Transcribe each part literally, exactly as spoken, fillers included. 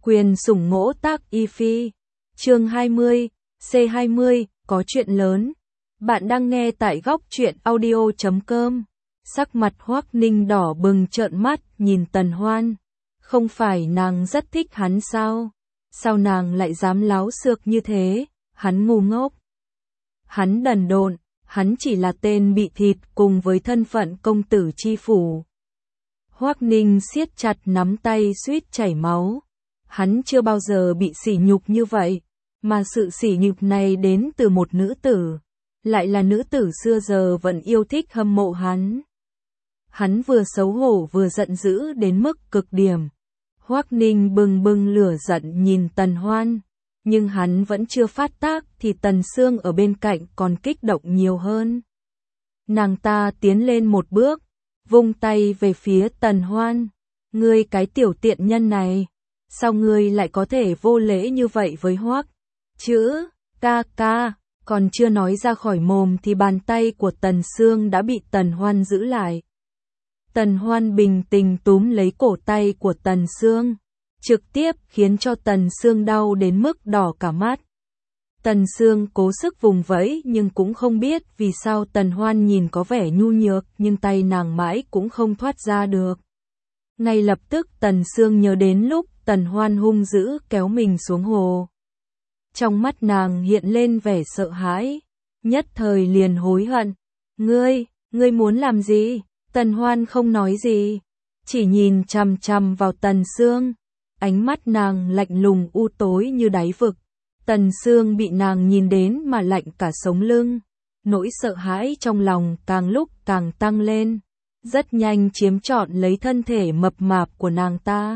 Quyền sủng ngỗ tác y phi. Chương hai mươi, C hai mươi, có chuyện lớn. Bạn đang nghe tại góc truyện audio chấm com. Sắc mặt Hoắc Ninh đỏ bừng trợn mắt nhìn Tần Hoan. Không phải nàng rất thích hắn sao? Sao nàng lại dám láo xược như thế? Hắn ngu ngốc. Hắn đần độn, hắn chỉ là tên bị thịt cùng với thân phận công tử chi phủ. Hoắc Ninh siết chặt nắm tay suýt chảy máu. Hắn chưa bao giờ bị sỉ nhục như vậy, mà sự sỉ nhục này đến từ một nữ tử, lại là nữ tử xưa giờ vẫn yêu thích hâm mộ hắn. Hắn vừa xấu hổ vừa giận dữ đến mức cực điểm. Hoắc Ninh bừng bừng lửa giận nhìn Tần Hoan, nhưng hắn vẫn chưa phát tác thì Tần Sương ở bên cạnh còn kích động nhiều hơn. Nàng ta tiến lên một bước, vung tay về phía Tần Hoan. Ngươi cái tiểu tiện nhân này, sao ngươi lại có thể vô lễ như vậy với Hoắc? Chữ, ca ca, còn chưa nói ra khỏi mồm thì bàn tay của Tần Sương đã bị Tần Hoan giữ lại. Tần Hoan bình tĩnh túm lấy cổ tay của Tần Sương, trực tiếp khiến cho Tần Sương đau đến mức đỏ cả mắt. Tần Sương cố sức vùng vẫy nhưng cũng không biết vì sao Tần Hoan nhìn có vẻ nhu nhược nhưng tay nàng mãi cũng không thoát ra được. Ngay lập tức Tần Sương nhớ đến lúc Tần Hoan hung dữ kéo mình xuống hồ. Trong mắt nàng hiện lên vẻ sợ hãi, nhất thời liền hối hận. Ngươi, ngươi muốn làm gì? Tần Hoan không nói gì, chỉ nhìn chằm chằm vào Tần Sương. Ánh mắt nàng lạnh lùng u tối như đáy vực. Tần Sương bị nàng nhìn đến mà lạnh cả sống lưng. Nỗi sợ hãi trong lòng càng lúc càng tăng lên, rất nhanh chiếm trọn lấy thân thể mập mạp của nàng ta.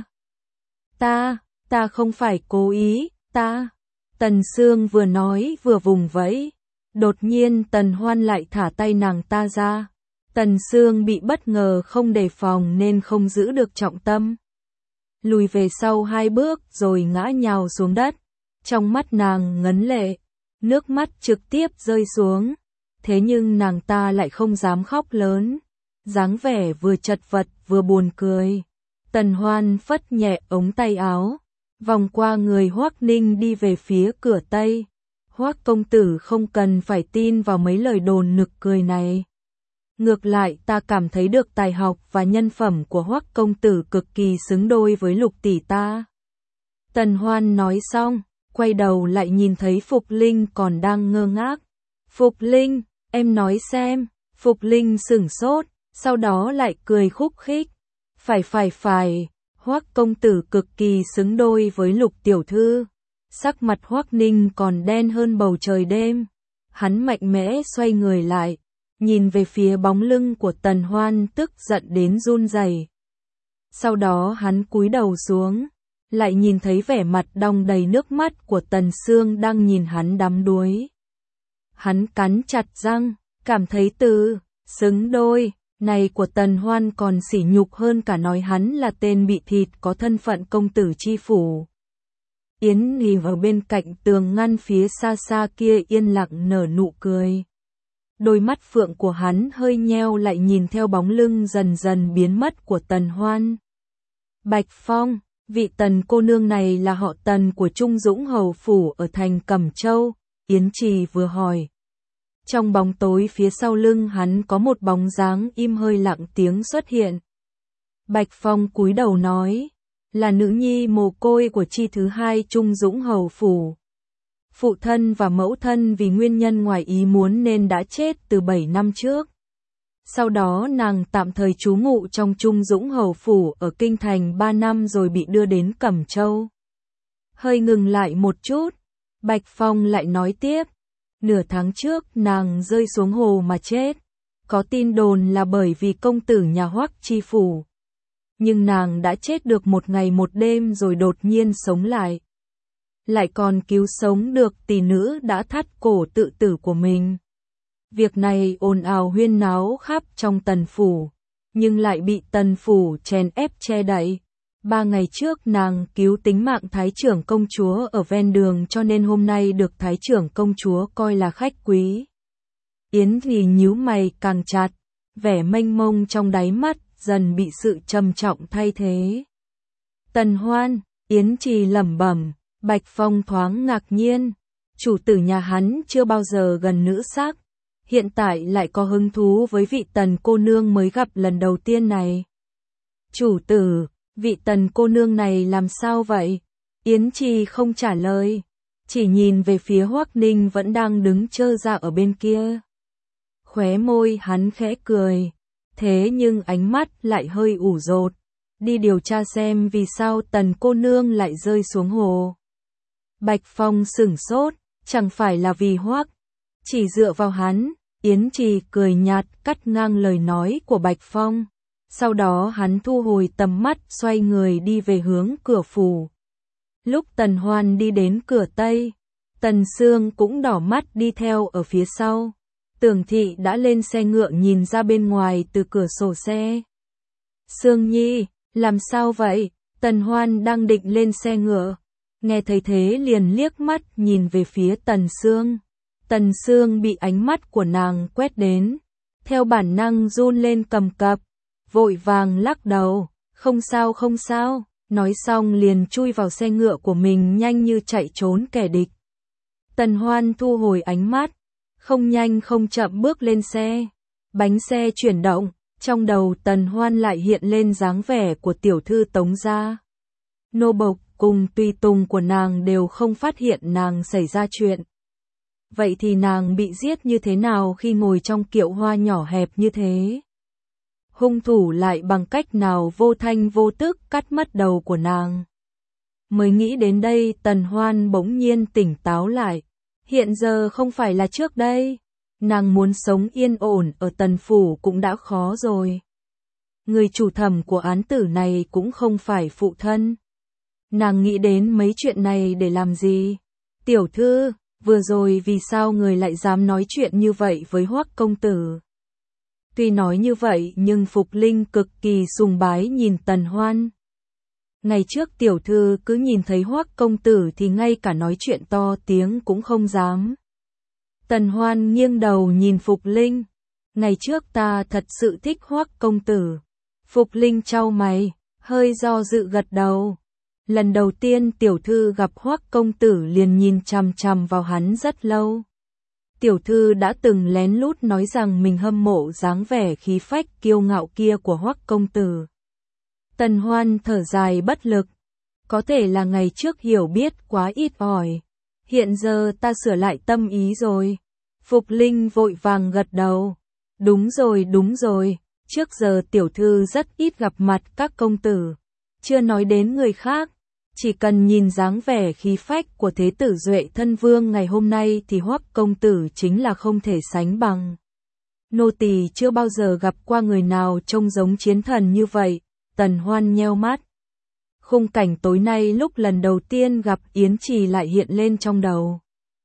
Ta, ta không phải cố ý, ta. Tần Sương vừa nói vừa vùng vẫy. Đột nhiên Tần Hoan lại thả tay nàng ta ra. Tần Sương bị bất ngờ không đề phòng nên không giữ được trọng tâm. Lùi về sau hai bước rồi ngã nhào xuống đất. Trong mắt nàng ngấn lệ, nước mắt trực tiếp rơi xuống. Thế nhưng nàng ta lại không dám khóc lớn, dáng vẻ vừa chật vật vừa buồn cười. Tần Hoan phất nhẹ ống tay áo, vòng qua người Hoắc Ninh đi về phía cửa Tây. Hoắc công tử không cần phải tin vào mấy lời đồn nực cười này. Ngược lại ta cảm thấy được tài học và nhân phẩm của Hoắc công tử cực kỳ xứng đôi với Lục tỷ ta. Tần Hoan nói xong, quay đầu lại nhìn thấy Phục Linh còn đang ngơ ngác. Phục Linh, em nói xem. Phục Linh sửng sốt, sau đó lại cười khúc khích. Phải phải phải, Hoắc công tử cực kỳ xứng đôi với Lục tiểu thư. Sắc mặt Hoắc Ninh còn đen hơn bầu trời đêm. Hắn mạnh mẽ xoay người lại, nhìn về phía bóng lưng của Tần Hoan tức giận đến run rẩy. Sau đó hắn cúi đầu xuống, lại nhìn thấy vẻ mặt đong đầy nước mắt của Tần Sương đang nhìn hắn đắm đuối. Hắn cắn chặt răng, cảm thấy từ xứng đôi này của Tần Hoan còn sỉ nhục hơn cả nói hắn là tên bị thịt có thân phận công tử chi phủ. Yến Nhi ở bên cạnh tường ngăn phía xa xa kia yên lặng nở nụ cười. Đôi mắt phượng của hắn hơi nheo lại nhìn theo bóng lưng dần dần biến mất của Tần Hoan. Bạch Phong, vị Tần cô nương này là họ Tần của Trung Dũng hầu phủ ở thành Cẩm Châu, Yến Trì vừa hỏi. Trong bóng tối phía sau lưng hắn có một bóng dáng im hơi lặng tiếng xuất hiện. Bạch Phong cúi đầu nói, là nữ nhi mồ côi của chi thứ hai Trung Dũng hầu phủ. Phụ thân và mẫu thân vì nguyên nhân ngoài ý muốn nên đã chết từ bảy năm trước. Sau đó nàng tạm thời trú ngụ trong Trung Dũng hầu phủ ở kinh thành ba năm rồi bị đưa đến Cẩm Châu. Hơi ngừng lại một chút, Bạch Phong lại nói tiếp. Nửa tháng trước nàng rơi xuống hồ mà chết. Có tin đồn là bởi vì công tử nhà Hoắc chi phủ. Nhưng nàng đã chết được một ngày một đêm rồi đột nhiên sống lại. Lại còn cứu sống được tỷ nữ đã thắt cổ tự tử của mình. Việc này ồn ào huyên náo khắp trong Tần phủ, nhưng lại bị Tần phủ chèn ép che đậy. Ba ngày trước nàng cứu tính mạng Thái trưởng công chúa ở ven đường cho nên hôm nay được Thái trưởng công chúa coi là khách quý. Yến thì nhíu mày càng chặt, vẻ mênh mông trong đáy mắt dần bị sự trầm trọng thay thế. Tần Hoan, Yến Trì lẩm bẩm, Bạch Phong thoáng ngạc nhiên. Chủ tử nhà hắn chưa bao giờ gần nữ sắc, hiện tại lại có hứng thú với vị Tần cô nương mới gặp lần đầu tiên này. Chủ tử, vị Tần cô nương này làm sao vậy? Yến Trì không trả lời, chỉ nhìn về phía Hoắc Ninh vẫn đang đứng trơ ra ở bên kia. Khóe môi hắn khẽ cười, thế nhưng ánh mắt lại hơi ủ rột. Đi điều tra xem vì sao Tần cô nương lại rơi xuống hồ. Bạch Phong sửng sốt, chẳng phải là vì Hoắc, chỉ dựa vào hắn. Yến Trì cười nhạt cắt ngang lời nói của Bạch Phong. Sau đó hắn thu hồi tầm mắt xoay người đi về hướng cửa phủ. Lúc Tần Hoan đi đến cửa Tây, Tần Sương cũng đỏ mắt đi theo ở phía sau. Tưởng Thị đã lên xe ngựa nhìn ra bên ngoài từ cửa sổ xe. Sương Nhi, làm sao vậy? Tần Hoan đang định lên xe ngựa. Nghe thấy thế liền liếc mắt nhìn về phía Tần Sương. Tần Sương bị ánh mắt của nàng quét đến. Theo bản năng run lên cầm cập. Vội vàng lắc đầu. Không sao không sao. Nói xong liền chui vào xe ngựa của mình nhanh như chạy trốn kẻ địch. Tần Hoan thu hồi ánh mắt. Không nhanh không chậm bước lên xe. Bánh xe chuyển động. Trong đầu Tần Hoan lại hiện lên dáng vẻ của tiểu thư Tống gia. Nô bộc cùng tùy tùng của nàng đều không phát hiện nàng xảy ra chuyện. Vậy thì nàng bị giết như thế nào khi ngồi trong kiệu hoa nhỏ hẹp như thế? Hung thủ lại bằng cách nào vô thanh vô tức cắt mất đầu của nàng? Mới nghĩ đến đây Tần Hoan bỗng nhiên tỉnh táo lại. Hiện giờ không phải là trước đây. Nàng muốn sống yên ổn ở Tần phủ cũng đã khó rồi. Người chủ thẩm của án tử này cũng không phải phụ thân. Nàng nghĩ đến mấy chuyện này để làm gì? Tiểu thư, vừa rồi vì sao người lại dám nói chuyện như vậy với Hoắc công tử? Tuy nói như vậy nhưng Phục Linh cực kỳ sùng bái nhìn Tần Hoan. Ngày trước tiểu thư cứ nhìn thấy Hoắc công tử thì ngay cả nói chuyện to tiếng cũng không dám. Tần Hoan nghiêng đầu nhìn Phục Linh. Ngày trước ta thật sự thích Hoắc công tử. Phục Linh chau mày, hơi do dự gật đầu. Lần đầu tiên tiểu thư gặp Hoắc công tử liền nhìn chằm chằm vào hắn rất lâu. Tiểu thư đã từng lén lút nói rằng mình hâm mộ dáng vẻ khí phách kiêu ngạo kia của Hoắc công tử. Tần Hoan thở dài bất lực. Có thể là ngày trước hiểu biết quá ít ỏi. Hiện giờ ta sửa lại tâm ý rồi. Phục Linh vội vàng gật đầu. Đúng rồi đúng rồi. Trước giờ tiểu thư rất ít gặp mặt các công tử. Chưa nói đến người khác. Chỉ cần nhìn dáng vẻ khí phách của thế tử Duệ thân vương ngày hôm nay thì Hoắc công tử chính là không thể sánh bằng. Nô tỳ chưa bao giờ gặp qua người nào trông giống chiến thần như vậy. Tần Hoan nheo mắt. Khung cảnh tối nay lúc lần đầu tiên gặp Yến Trì lại hiện lên trong đầu.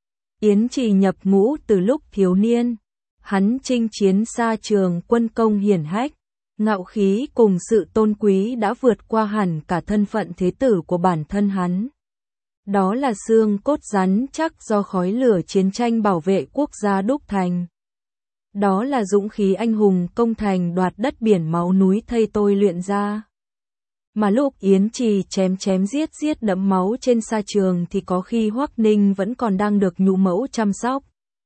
Yến Trì nhập ngũ từ lúc thiếu niên. Hắn chinh chiến xa trường quân công hiển hách. Ngạo khí cùng sự tôn quý đã vượt qua hẳn cả thân phận thế tử của bản thân hắn. Đó là xương cốt rắn chắc do khói lửa chiến tranh bảo vệ quốc gia đúc thành. Đó là dũng khí anh hùng công thành đoạt đất biển máu núi thây tôi luyện ra. Mà lúc Yến Trì chém chém giết giết đẫm máu trên sa trường thì có khi Hoắc Ninh vẫn còn đang được nhũ mẫu chăm sóc.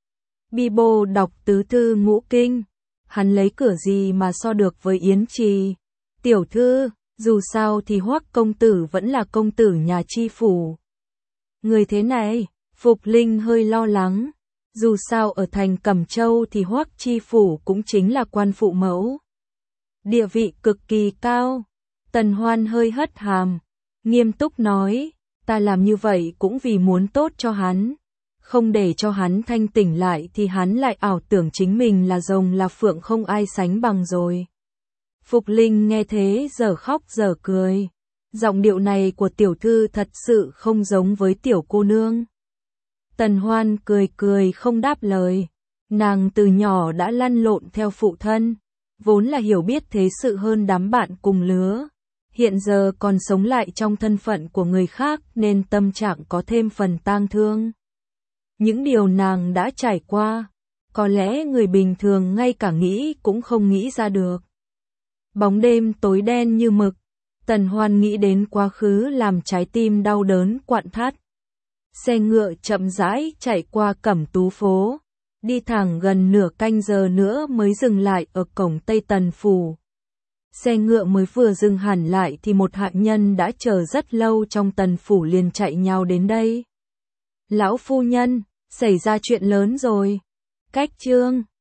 Bibo đọc tứ thư ngũ kinh. Hắn lấy cửa gì mà so được với Yến Trì? Tiểu thư, dù sao thì Hoắc công tử vẫn là công tử nhà Chi phủ. Người thế này, Phục Linh hơi lo lắng. Dù sao ở thành Cẩm Châu thì Hoắc Chi phủ cũng chính là quan phụ mẫu. Địa vị cực kỳ cao. Tần Hoan hơi hất hàm, nghiêm túc nói, ta làm như vậy cũng vì muốn tốt cho hắn. Không để cho hắn thanh tỉnh lại thì hắn lại ảo tưởng chính mình là rồng là phượng không ai sánh bằng rồi. Phục Linh nghe thế giờ khóc giờ cười. Giọng điệu này của tiểu thư thật sự không giống với tiểu cô nương. Tần Hoan cười cười không đáp lời. Nàng từ nhỏ đã lăn lộn theo phụ thân, vốn là hiểu biết thế sự hơn đám bạn cùng lứa. Hiện giờ còn sống lại trong thân phận của người khác nên tâm trạng có thêm phần tang thương. Những điều nàng đã trải qua, có lẽ người bình thường ngay cả nghĩ cũng không nghĩ ra được. Bóng đêm tối đen như mực, Tần Hoan nghĩ đến quá khứ làm trái tim đau đớn quặn thắt. Xe ngựa chậm rãi chạy qua Cẩm Tú phố, đi thẳng gần nửa canh giờ nữa mới dừng lại ở cổng Tây Tần Phủ. Xe ngựa mới vừa dừng hẳn lại thì một hạ nhân đã chờ rất lâu trong Tần Phủ liền chạy nhào đến đây. Lão phu nhân, xảy ra chuyện lớn rồi. Cách trương.